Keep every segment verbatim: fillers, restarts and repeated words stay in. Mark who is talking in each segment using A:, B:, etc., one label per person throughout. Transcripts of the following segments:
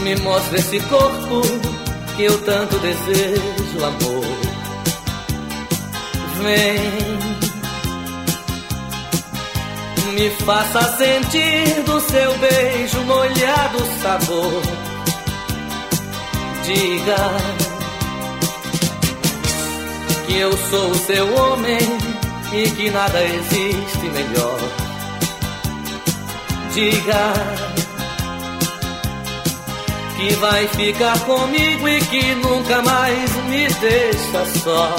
A: Me mostra esse corpo que eu tanto desejo, amor. Vem, me faça sentir do seu beijo molhado o sabor. Diga que eu sou o seu homem e que nada existe melhor. Diga que vai ficar comigo e que nunca mais me deixa só.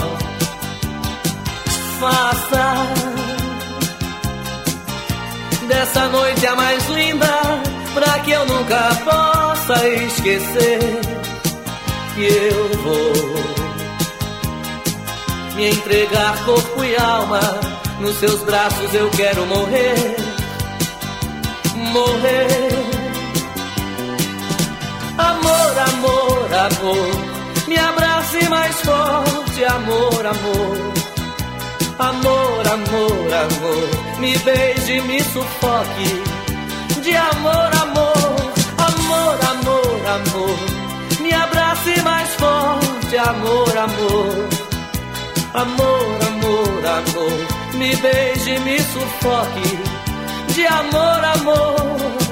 A: Faça dessa noite a mais linda, pra que eu nunca possa esquecer que eu vou me entregar corpo e alma. Nos seus braços eu quero morrer, morrer. Amor, amor, amor, me abrace mais forte. Amor, amor, amor, amor, amor, me beije, me sufoque. De amor, amor, amor, amor, amor, me abrace mais forte. Amor, amor, amor, amor, amor, me beije, me sufoque. De amor, amor.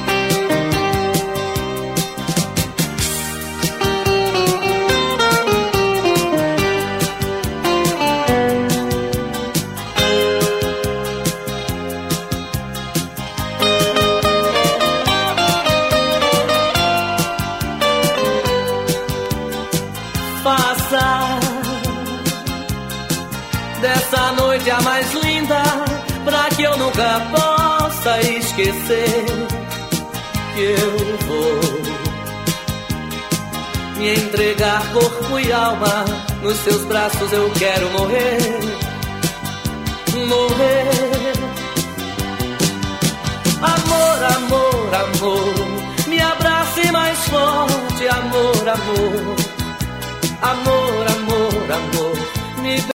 A: Faça dessa noite a mais linda, pra que eu nunca possa esquecer que eu vou me entregar corpo e alma. Nos seus braços eu quero morrer, morrer. Amor, amor, amor, me abrace mais forte. Amor, amor, amor, amor, amor, me